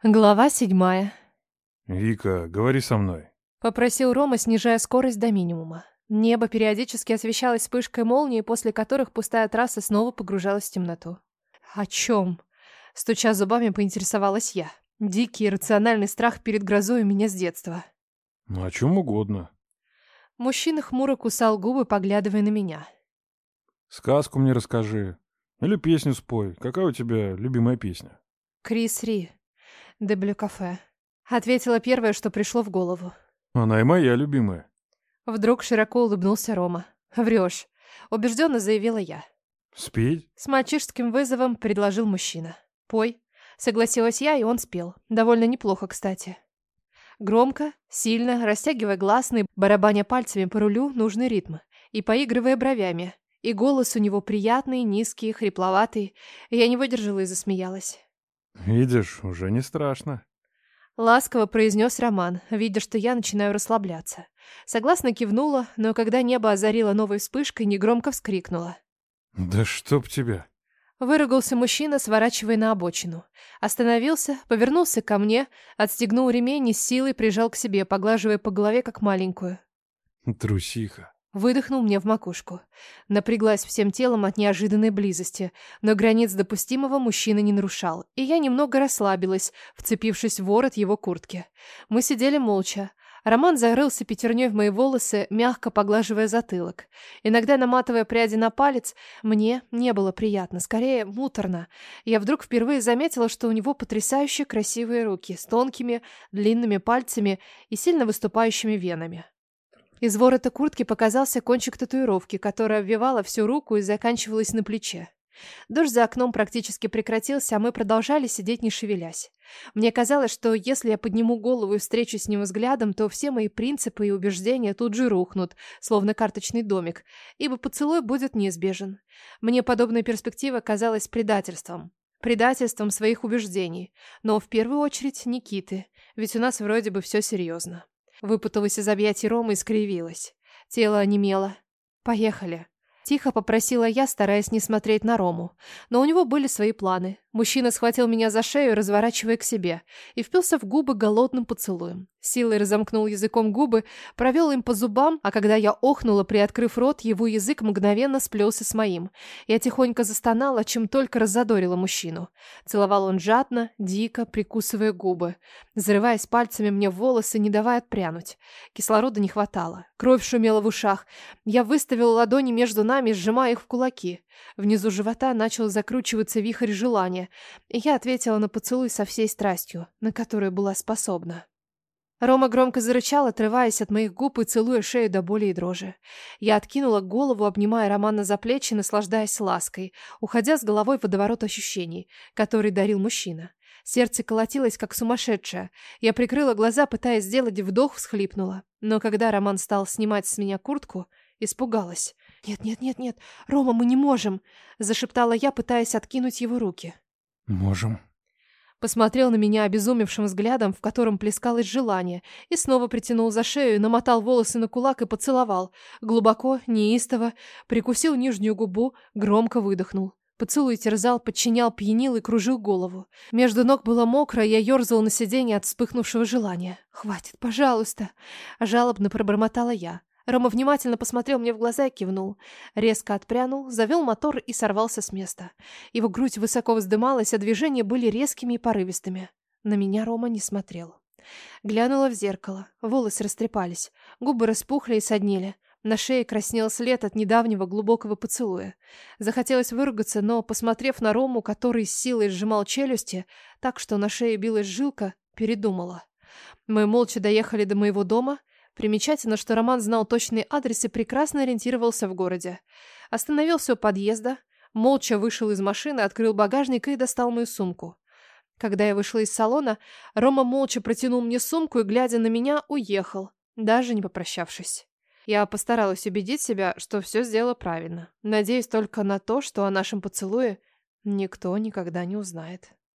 Глава 7. «Вика, говори со мной». Попросил Рома, снижая скорость до минимума. Небо периодически освещалось вспышкой молнии, после которых пустая трасса снова погружалась в темноту. «О чем?» Стуча зубами, поинтересовалась я. Дикий иррациональный страх перед грозой у меня с детства. Ну, о чем угодно. Мужчина хмуро кусал губы, поглядывая на меня. Сказку мне расскажи. Или песню спой. Какая у тебя любимая песня? «Крис Ри. Деблю кафе». Ответила первое, что пришло в голову. Она и моя любимая. Вдруг широко улыбнулся Рома. «Врешь», — убежденно заявила я. Спеть? С мальчишеским вызовом предложил мужчина. «Пой». Согласилась я, и он спел. Довольно неплохо, кстати. Громко, сильно, растягивая гласные, барабаня пальцами по рулю нужный ритм. И поигрывая бровями. И голос у него приятный, низкий, хрипловатый. Я не выдержала и засмеялась. Видишь, уже не страшно. Ласково произнес Роман, видя, что я начинаю расслабляться. Согласно кивнула, но когда небо озарило новой вспышкой, негромко вскрикнула. Да чтоб тебя. Выругался мужчина, сворачивая на обочину. Остановился, повернулся ко мне, отстегнул ремень и с силой прижал к себе, поглаживая по голове, как маленькую. Трусиха. Выдохнул мне в макушку. Напряглась всем телом от неожиданной близости, но границ допустимого мужчина не нарушал, и я немного расслабилась, вцепившись в ворот его куртки. Мы сидели молча. Роман зарылся пятерней в мои волосы, мягко поглаживая затылок. Иногда наматывая пряди на палец, мне не было приятно, скорее муторно. Я вдруг впервые заметила, что у него потрясающе красивые руки с тонкими, длинными пальцами и сильно выступающими венами. Из ворота куртки показался кончик татуировки, которая обвивала всю руку и заканчивалась на плече. Дождь за окном практически прекратился, а мы продолжали сидеть, не шевелясь. Мне казалось, что если я подниму голову и встречусь с ним взглядом, то все мои принципы и убеждения тут же рухнут, словно карточный домик, ибо поцелуй будет неизбежен. Мне подобная перспектива казалась предательством. Предательством своих убеждений. Но в первую очередь Никиты, ведь у нас вроде бы все серьезно. Выпуталась из объятий Ромы и скривилась. Тело онемело. «Поехали». Тихо попросила я, стараясь не смотреть на Рому. Но у него были свои планы. Мужчина схватил меня за шею, разворачивая к себе, и впился в губы голодным поцелуем. Силой разомкнул языком губы, провел им по зубам, а когда я охнула, приоткрыв рот, его язык мгновенно сплелся с моим. Я тихонько застонала, чем только раззадорила мужчину. Целовал он жадно, дико, прикусывая губы, зарываясь пальцами мне в волосы, не давая отпрянуть. Кислорода не хватало. Кровь шумела в ушах. Я выставила ладони между нами, сжимая их в кулаки. Внизу живота начал закручиваться вихрь желания, и я ответила на поцелуй со всей страстью, на которую была способна. Рома громко зарычал, отрываясь от моих губ и целуя шею до боли и дрожи. Я откинула голову, обнимая Романа за плечи, наслаждаясь лаской, уходя с головой в водоворот ощущений, который дарил мужчина. Сердце колотилось, как сумасшедшее. Я прикрыла глаза, пытаясь сделать вдох, всхлипнула. Но когда Роман стал снимать с меня куртку, испугалась. «Нет, нет, нет, нет, Рома, мы не можем!» Зашептала я, пытаясь откинуть его руки. Можем. Посмотрел на меня обезумевшим взглядом, в котором плескалось желание, и снова притянул за шею, намотал волосы на кулак и поцеловал. Глубоко, неистово, прикусил нижнюю губу, громко выдохнул. Поцелуй терзал, подчинял, пьянил и кружил голову. Между ног было мокро, я ерзала на сиденье от вспыхнувшего желания. «Хватит, пожалуйста!» Жалобно пробормотала я. Рома внимательно посмотрел мне в глаза и кивнул. Резко отпрянул, завел мотор и сорвался с места. Его грудь высоко вздымалась, а движения были резкими и порывистыми. На меня Рома не смотрел. Глянула в зеркало. Волосы растрепались, губы распухли и соднили. На шее краснел след от недавнего глубокого поцелуя. Захотелось выругаться, но, посмотрев на Рому, который с силой сжимал челюсти, так что на шее билась жилка, передумала. Мы молча доехали до моего дома. Примечательно, что Роман знал точный адрес и прекрасно ориентировался в городе. Остановился у подъезда, молча вышел из машины, открыл багажник и достал мою сумку. Когда я вышла из салона, Рома молча протянул мне сумку и, глядя на меня, уехал, даже не попрощавшись. Я постаралась убедить себя, что все сделала правильно. Надеюсь только на то, что о нашем поцелуе никто никогда не узнает.